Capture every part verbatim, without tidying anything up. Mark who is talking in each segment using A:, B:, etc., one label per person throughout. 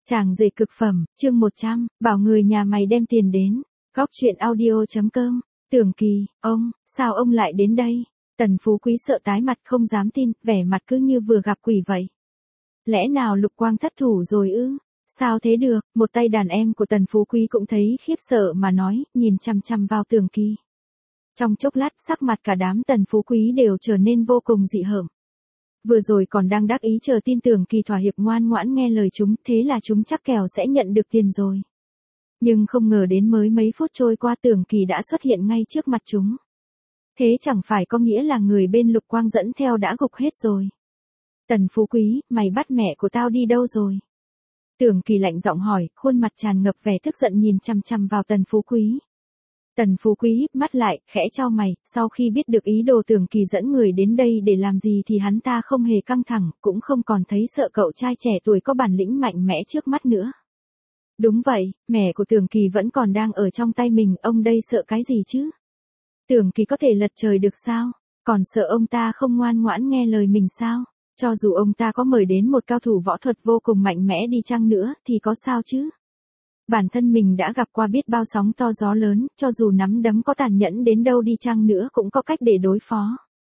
A: Chàng rể cực phẩm, chương một trăm, bảo người nhà mày đem tiền đến. Góc truyện audio chấm com. Tưởng Kỳ, ông, sao ông lại đến đây? Tần Phú Quý sợ tái mặt không dám tin, vẻ mặt cứ như vừa gặp quỷ vậy. Lẽ nào Lục Quang thất thủ rồi ư? Sao thế được? Một tay đàn em của Tần Phú Quý cũng thấy khiếp sợ mà nói, nhìn chằm chằm vào Tưởng Kỳ. Trong chốc lát sắc mặt cả đám Tần Phú Quý đều trở nên vô cùng dị hợm. Vừa rồi còn đang đắc ý chờ tin Tưởng Kỳ thỏa hiệp ngoan ngoãn nghe lời chúng, thế là chúng chắc kèo sẽ nhận được tiền rồi. Nhưng không ngờ đến mới mấy phút trôi qua Tưởng Kỳ đã xuất hiện ngay trước mặt chúng. Thế chẳng phải có nghĩa là người bên Lục Quang dẫn theo đã gục hết rồi. Tần Phú Quý, mày bắt mẹ của tao đi đâu rồi? Tưởng Kỳ lạnh giọng hỏi, khuôn mặt tràn ngập vẻ tức giận nhìn chằm chằm vào Tần Phú Quý. Tần Phú Quý híp mắt lại, khẽ chau mày, sau khi biết được ý đồ Tưởng Kỳ dẫn người đến đây để làm gì thì hắn ta không hề căng thẳng, cũng không còn thấy sợ cậu trai trẻ tuổi có bản lĩnh mạnh mẽ trước mắt nữa. Đúng vậy, mẹ của Tưởng Kỳ vẫn còn đang ở trong tay mình, ông đây sợ cái gì chứ? Tưởng Kỳ có thể lật trời được sao? Còn sợ ông ta không ngoan ngoãn nghe lời mình sao? Cho dù ông ta có mời đến một cao thủ võ thuật vô cùng mạnh mẽ đi chăng nữa thì có sao chứ? Bản thân mình đã gặp qua biết bao sóng to gió lớn, cho dù nắm đấm có tàn nhẫn đến đâu đi chăng nữa cũng có cách để đối phó.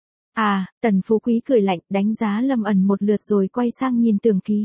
A: À, Tần Phú Quý cười lạnh, đánh giá Lâm Ẩn một lượt rồi quay sang nhìn Tưởng Kỳ.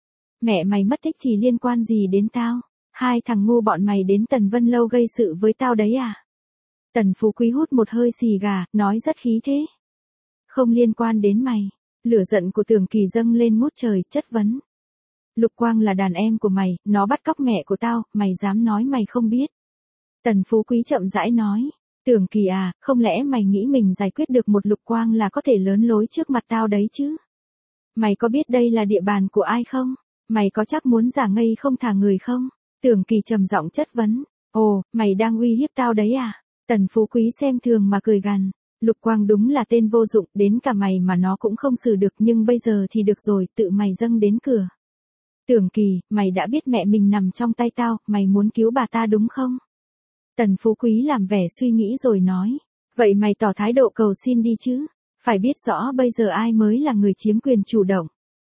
A: Mẹ mày mất tích thì liên quan gì đến tao? Hai thằng ngu bọn mày đến Tần Vân Lâu gây sự với tao đấy à? Tần Phú Quý hút một hơi xì gà, nói rất khí thế. Không liên quan đến mày. Lửa giận của Tưởng Kỳ dâng lên ngút trời, chất vấn. Lục Quang là đàn em của mày, nó bắt cóc mẹ của tao, mày dám nói mày không biết. Tần Phú Quý chậm rãi nói. Tưởng Kỳ à, không lẽ mày nghĩ mình giải quyết được một Lục Quang là có thể lớn lối trước mặt tao đấy chứ? Mày có biết đây là địa bàn của ai không? Mày có chắc muốn giả ngây không thả người không? Tưởng Kỳ trầm giọng chất vấn. Ồ, mày đang uy hiếp tao đấy à? Tần Phú Quý xem thường mà cười gằn. Lục Quang đúng là tên vô dụng, đến cả mày mà nó cũng không xử được, nhưng bây giờ thì được rồi, tự mày dâng đến cửa. Tưởng Kỳ, mày đã biết mẹ mình nằm trong tay tao, mày muốn cứu bà ta đúng không? Tần Phú Quý làm vẻ suy nghĩ rồi nói. Vậy mày tỏ thái độ cầu xin đi chứ, phải biết rõ bây giờ ai mới là người chiếm quyền chủ động.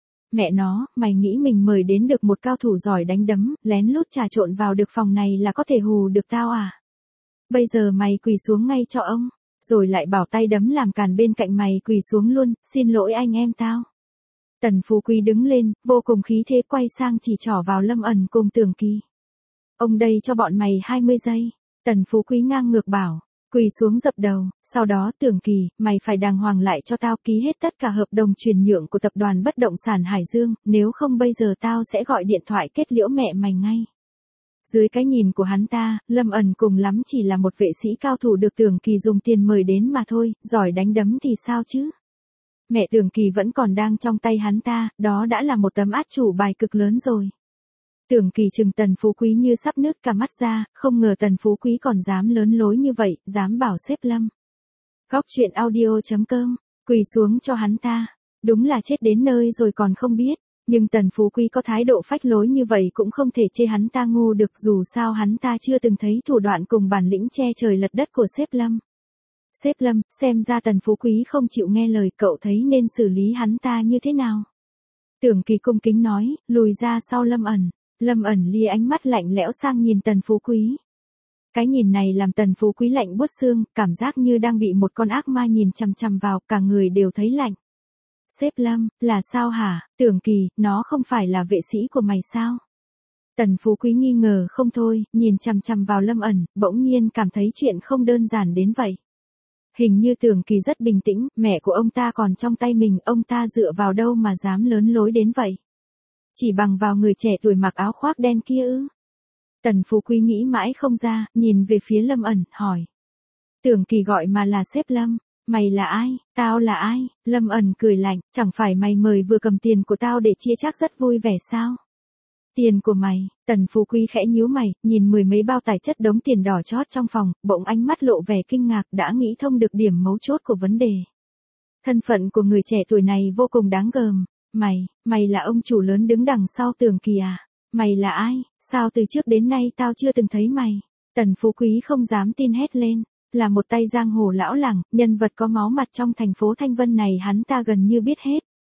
A: Mẹ nó, mày nghĩ mình mời đến được một cao thủ giỏi đánh đấm, lén lút trà trộn vào được phòng này là có thể hù được tao à? Bây giờ mày quỳ xuống ngay cho ông. Rồi lại bảo tay đấm làm càn bên cạnh mày quỳ xuống luôn, xin lỗi anh em tao. Tần Phú Quý đứng lên, vô cùng khí thế quay sang chỉ trỏ vào Lâm Ẩn cùng Tưởng Kỳ. Ông đây cho bọn mày hai mươi giây. Tần Phú Quý ngang ngược bảo, quỳ xuống dập đầu, sau đó Tưởng Kỳ, mày phải đàng hoàng lại cho tao ký hết tất cả hợp đồng chuyển nhượng của tập đoàn bất động sản Hải Dương, nếu không bây giờ tao sẽ gọi điện thoại kết liễu mẹ mày ngay. Dưới cái nhìn của hắn ta, Lâm Ẩn cùng lắm chỉ là một vệ sĩ cao thủ được Tưởng Kỳ dùng tiền mời đến mà thôi, giỏi đánh đấm thì sao chứ? Mẹ Tưởng Kỳ vẫn còn đang trong tay hắn ta, đó đã là một tấm át chủ bài cực lớn rồi. Tưởng Kỳ trừng Tần Phú Quý như sắp nứt cả mắt ra, không ngờ Tần Phú Quý còn dám lớn lối như vậy, dám bảo xếp Lâm. Góc truyện audio chấm com, quỳ xuống cho hắn ta, đúng là chết đến nơi rồi còn không biết. Nhưng Tần Phú Quý có thái độ phách lối như vậy cũng không thể chê hắn ta ngu được, dù sao hắn ta chưa từng thấy thủ đoạn cùng bản lĩnh che trời lật đất của sếp Lâm. Sếp Lâm, xem ra Tần Phú Quý không chịu nghe lời, cậu thấy nên xử lý hắn ta như thế nào? Tưởng Kỳ cung kính nói, lùi ra sau Lâm Ẩn. Lâm Ẩn lia ánh mắt lạnh lẽo sang nhìn Tần Phú Quý. Cái nhìn này làm Tần Phú Quý lạnh buốt xương, cảm giác như đang bị một con ác ma nhìn chằm chằm vào, cả người đều thấy lạnh. Sếp Lâm, là sao hả? Tưởng Kỳ, nó không phải là vệ sĩ của mày sao? Tần Phú Quý nghi ngờ không thôi, nhìn chằm chằm vào Lâm Ẩn, bỗng nhiên cảm thấy chuyện không đơn giản đến vậy. Hình như Tưởng Kỳ rất bình tĩnh, mẹ của ông ta còn trong tay mình, ông ta dựa vào đâu mà dám lớn lối đến vậy? Chỉ bằng vào người trẻ tuổi mặc áo khoác đen kia ư? Tần Phú Quý nghĩ mãi không ra, nhìn về phía Lâm Ẩn, hỏi. Tưởng Kỳ gọi mà là sếp Lâm. Mày là ai? Tao là ai? Lâm Ẩn cười lạnh, chẳng phải mày mời vừa cầm tiền của tao để chia chắc rất vui vẻ sao? Tiền của mày? Tần Phú Quý khẽ nhíu mày, nhìn mười mấy bao tài chất đống tiền đỏ chót trong phòng, bỗng ánh mắt lộ vẻ kinh ngạc, đã nghĩ thông được điểm mấu chốt của vấn đề. Thân phận của người trẻ tuổi này vô cùng đáng gờm. Mày, mày là ông chủ lớn đứng đằng sau Tưởng Kỳ à? Mày là ai? Sao từ trước đến nay tao chưa từng thấy mày? Tần Phú Quý không dám tin hét lên. Là một tay giang hồ lão làng, nhân vật có máu mặt trong thành phố Thanh Vân này hắn ta gần như biết hết.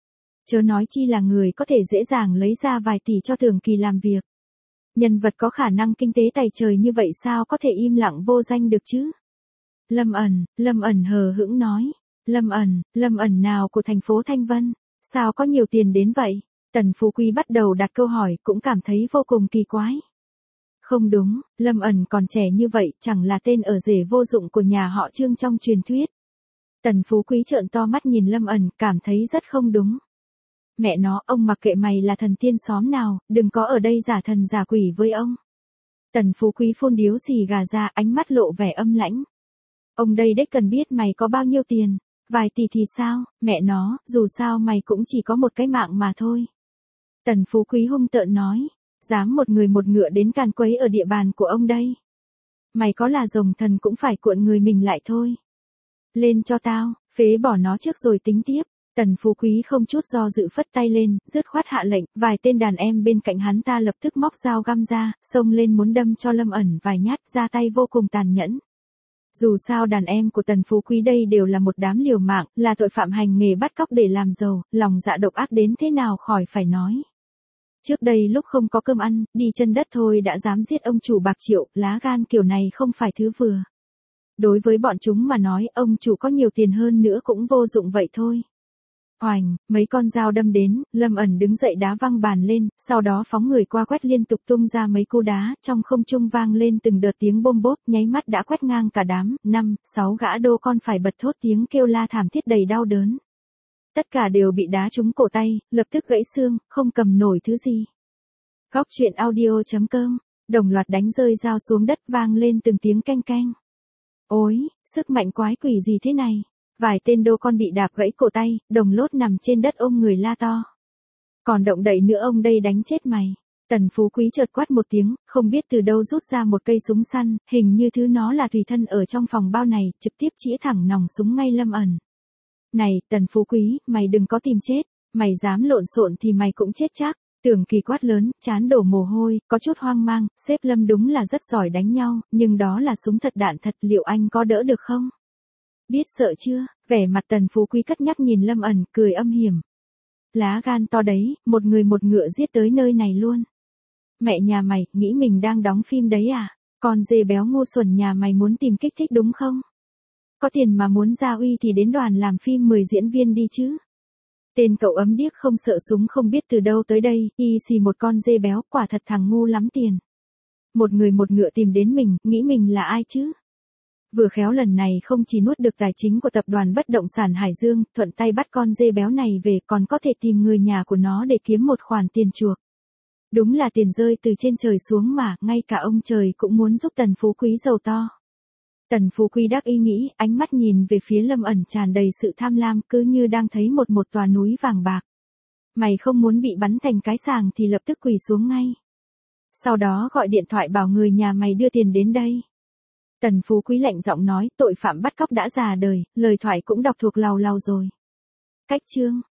A: chớ nói chi là người có thể dễ dàng lấy ra vài tỷ cho Tưởng Kỳ làm việc. Nhân vật có khả năng kinh tế tài trời như vậy sao có thể im lặng vô danh được chứ? Lâm ẩn, Lâm ẩn hờ hững nói. Lâm ẩn, Lâm ẩn nào của thành phố Thanh Vân? Sao có nhiều tiền đến vậy? Tần Phú Quý bắt đầu đặt câu hỏi cũng cảm thấy vô cùng kỳ quái. Không đúng, Lâm ẩn còn trẻ như vậy chẳng là tên ở rể vô dụng của nhà họ Trương trong truyền thuyết. Tần Phú Quý trợn to mắt nhìn Lâm ẩn cảm thấy rất không đúng. Mẹ nó, ông mặc kệ mày là thần tiên xóm nào, đừng có ở đây giả thần giả quỷ với ông. Tần Phú Quý phun điếu xì gà ra, ánh mắt lộ vẻ âm lãnh. Ông đây đếch cần biết mày có bao nhiêu tiền, vài tỷ thì sao, mẹ nó, dù sao mày cũng chỉ có một cái mạng mà thôi. Tần Phú Quý hung tợn nói, dám một người một ngựa đến càn quấy ở địa bàn của ông đây. Mày có là rồng thần cũng phải cuộn người mình lại thôi. Lên cho tao, phế bỏ nó trước rồi tính tiếp. Tần Phú Quý không chút do dự phất tay lên, dứt khoát hạ lệnh, vài tên đàn em bên cạnh hắn ta lập tức móc dao găm ra, xông lên muốn đâm cho Lâm ẩn vài nhát, ra tay vô cùng tàn nhẫn. Dù sao đàn em của Tần Phú Quý đây đều là một đám liều mạng, là tội phạm hành nghề bắt cóc để làm giàu, lòng dạ độc ác đến thế nào khỏi phải nói. Trước đây lúc không có cơm ăn, đi chân đất thôi đã dám giết ông chủ bạc triệu, lá gan kiểu này không phải thứ vừa. Đối với bọn chúng mà nói ông chủ có nhiều tiền hơn nữa cũng vô dụng vậy thôi. Oành, mấy con dao đâm đến, Lâm ẩn đứng dậy đá văng bàn lên, sau đó phóng người qua quét liên tục tung ra mấy cú đá, trong không trung vang lên từng đợt tiếng bôm bốp, nháy mắt đã quét ngang cả đám, năm, sáu gã đô con phải bật thốt tiếng kêu la thảm thiết đầy đau đớn. Tất cả đều bị đá trúng cổ tay, lập tức gãy xương, không cầm nổi thứ gì. Góc truyện audio chấm com, đồng loạt đánh rơi dao xuống đất vang lên từng tiếng keng keng. Ôi, sức mạnh quái quỷ gì thế này? Vài tên đô con bị đạp gãy cổ tay, đồng lốt nằm trên đất ôm người la to. Còn động đậy nữa ông đây đánh chết mày. Tần Phú Quý chợt quát một tiếng, không biết từ đâu rút ra một cây súng săn, hình như thứ nó là tùy thân ở trong phòng bao này, trực tiếp chĩa thẳng nòng súng ngay Lâm ẩn. Này, Tần Phú Quý, mày đừng có tìm chết, mày dám lộn xộn thì mày cũng chết chắc. Tưởng Kỳ quát lớn, chán đổ mồ hôi, có chút hoang mang, sếp Lâm đúng là rất giỏi đánh nhau, nhưng đó là súng thật đạn thật, liệu anh có đỡ được không? Biết sợ chưa? Vẻ mặt Tần Phú Quý cất nhắc nhìn Lâm ẩn, cười âm hiểm. Lá gan to đấy, một người một ngựa giết tới nơi này luôn. Mẹ nhà mày, nghĩ mình đang đóng phim đấy à? Con dê béo ngu xuẩn nhà mày muốn tìm kích thích đúng không? Có tiền mà muốn ra uy thì đến đoàn làm phim mười diễn viên đi chứ. Tên cậu ấm điếc không sợ súng không biết từ đâu tới đây, y xì một con dê béo, quả thật thằng ngu lắm tiền. Một người một ngựa tìm đến mình, nghĩ mình là ai chứ? Vừa khéo lần này không chỉ nuốt được tài chính của tập đoàn bất động sản Hải Dương, thuận tay bắt con dê béo này về còn có thể tìm người nhà của nó để kiếm một khoản tiền chuộc. Đúng là tiền rơi từ trên trời xuống mà, ngay cả ông trời cũng muốn giúp Tần Phú Quý giàu to. Tần Phú Quý đắc ý nghĩ, ánh mắt nhìn về phía Lâm ẩn tràn đầy sự tham lam, cứ như đang thấy một một tòa núi vàng bạc. Mày không muốn bị bắn thành cái sàng thì lập tức quỳ xuống ngay. Sau đó gọi điện thoại bảo người nhà mày đưa tiền đến đây. Tần Phú Quý lạnh giọng nói, tội phạm bắt cóc đã già đời, lời thoại cũng đọc thuộc làu làu rồi. Cách chương